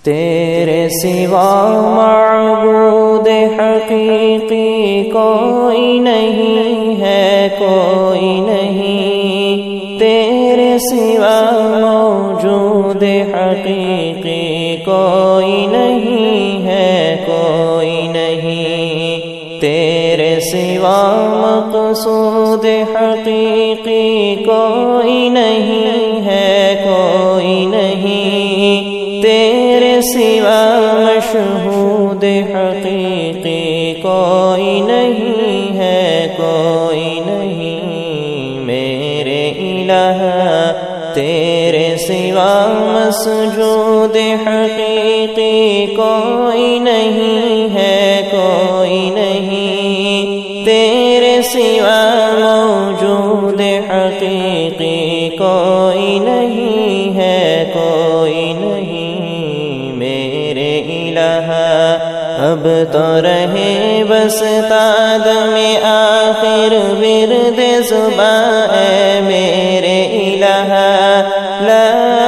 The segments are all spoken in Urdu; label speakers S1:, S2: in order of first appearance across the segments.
S1: تیرے سوا معبود حقیقی کوئی نہیں ہے، کوئی نہیں، تیرے سوا موجود حقیقی کوئی نہیں ہے، کوئی نہیں، تیرے سوا مقصود حقیقی کوئی نہیں ہے، کوئی نہیں، تیرے سوا مشہود حقیقی کوئی نہیں ہے، کوئی نہیں، میرے الہ تیرے سوا مسجود حقیقی کوئی نہیں ہے، کوئی نہیں، تیرے سوا موجود حقیقی کوئی نہیں ہے، کوئی نہیں، میرے الہ اب تو رہے بس تادم آخر ورد زباں اے میرے الہ، لا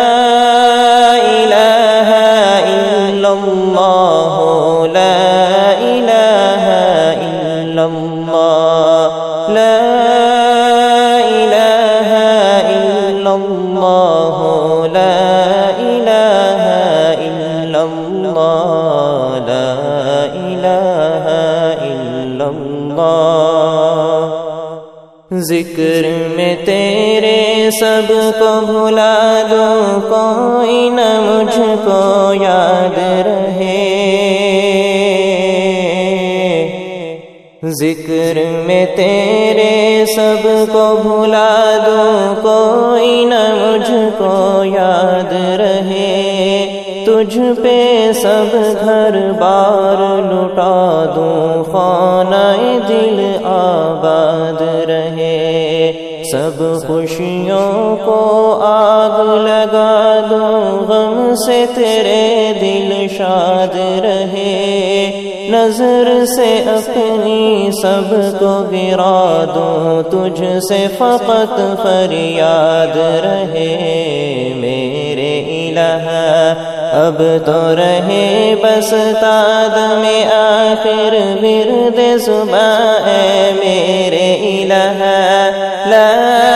S1: الہ الا اللہ، لا الہ الا اللہ، لا الہ الا اللہ، لا الہ الا اللہ، لا الہ الا اللہ، ذکر میں تیرے سب کو بھلا دو، کوئی نہ مجھ کو یاد رہے، ذکر میں تیرے سب کو بھلا دو، کوئی نہ مجھ کو یاد رہے، تجھ پہ سب گھر بار لٹا دوں، خانہ دل آباد رہے، سب خوشیوں کو آگ لگا دوں، غم سے تیرے دل شاد رہے، نظر سے اپنی سب کو گرا دوں، تجھ سے فقط فریاد رہے، میرے الہ اب تو رہے بس تادم آخر ورد زباں اے میرے الہ، لا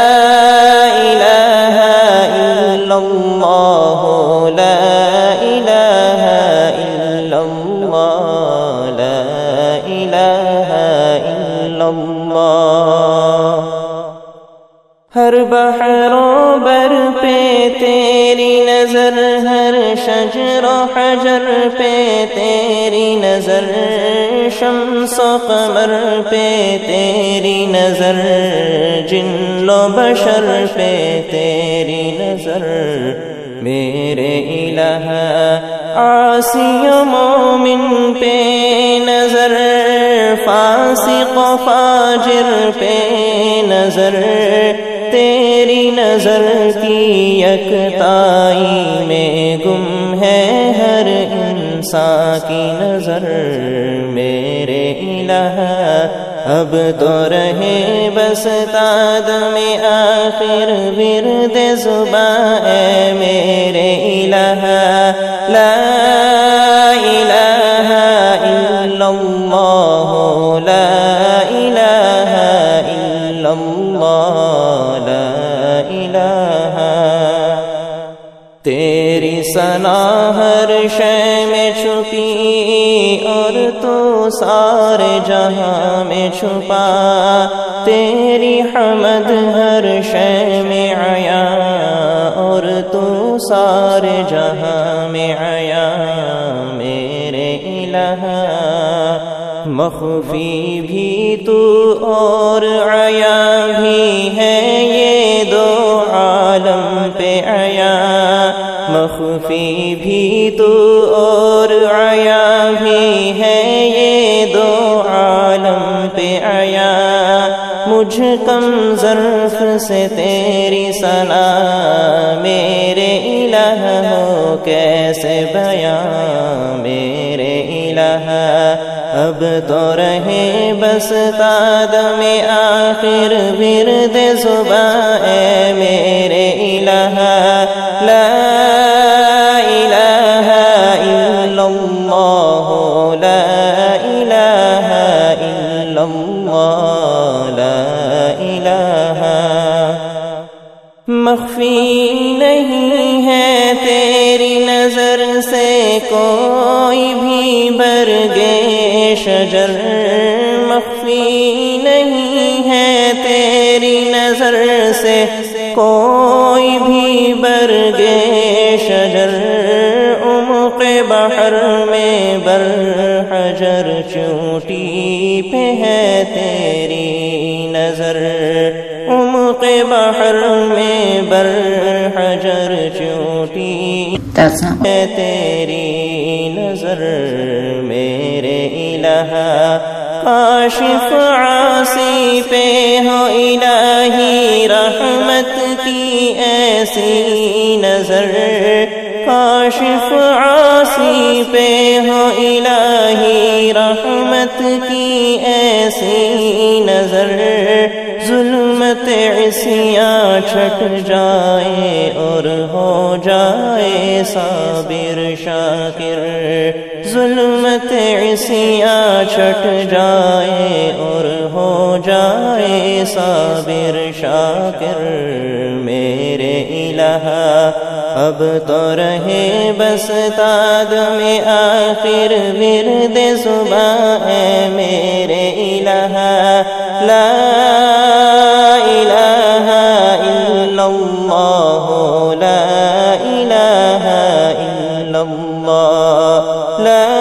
S1: الہ الا اللہ، لا الہ الا اللہ، لا الہ الا اللہ، ہر بحر و بر پہ تیری نظر، ہر شجر و حجر پہ تیری نظر، شمس و قمر پہ تیری نظر، جن و بشر پہ تیری نظر، میرے الہ عاصی و مومن پہ نظر، فاسق و فاجر پہ نظر، تیری نظر کی یکتائی میں گم ہے ہر انسان کی نظر، میرے الہ اب تو رہے بس تادم آخر ورد زباں اے میرے الہ، لا الہ الا اللہ، لا الہ الا اللہ، لا الہ، تیری ثنا ہر شے میں چھپی اور تو سارے جہاں میں چھپا، تیری حمد ہر شے میں عیاں اور تو سارے جہاں میں عیاں، میرے الہ مخفی بھی تو اور عیاں بھی ہے، یہ دو عالم پہ عیاں، مخفی بھی تو اور عیاں بھی ہے، یہ دو عالم پہ عیاں، مجھ کم ظرف سے تیری ثنا میرے الہ ہو کیسے بیاں، میرے الہ اب تو رہے بس تادم آخر ورد زباں اے میرے الہ، لا الہ اللہ لا الہ مخفی نہیں ہے تیری نظر سے کوئی بھی برگے شجر مخفی نہیں ہے تیری نظر سے کوئی بھی برگے شجر عمق بحر میں بر حجر چوٹی پہ ہے تیری نظر عمق بحر میں بر حجر چوٹی ہے تیری نظر میرے الہ کاشف عاصی پہ ہو الہی رحمت کی ایسی نظر کاشف عاصی پہ ہو الہی رحمت کی ایسی نظر ظلمت عصیاں چھٹ جائے اور ہو جائے صابر شاکر ظلمت عصیاں چھٹ جائے اور ہو جائے صابر شاکر میرے الہ اب تو رہے بس تاد میں آخر ورد صبح ہے میرے الہ لا الہ الا اللہ لا الہ الا اللہ لا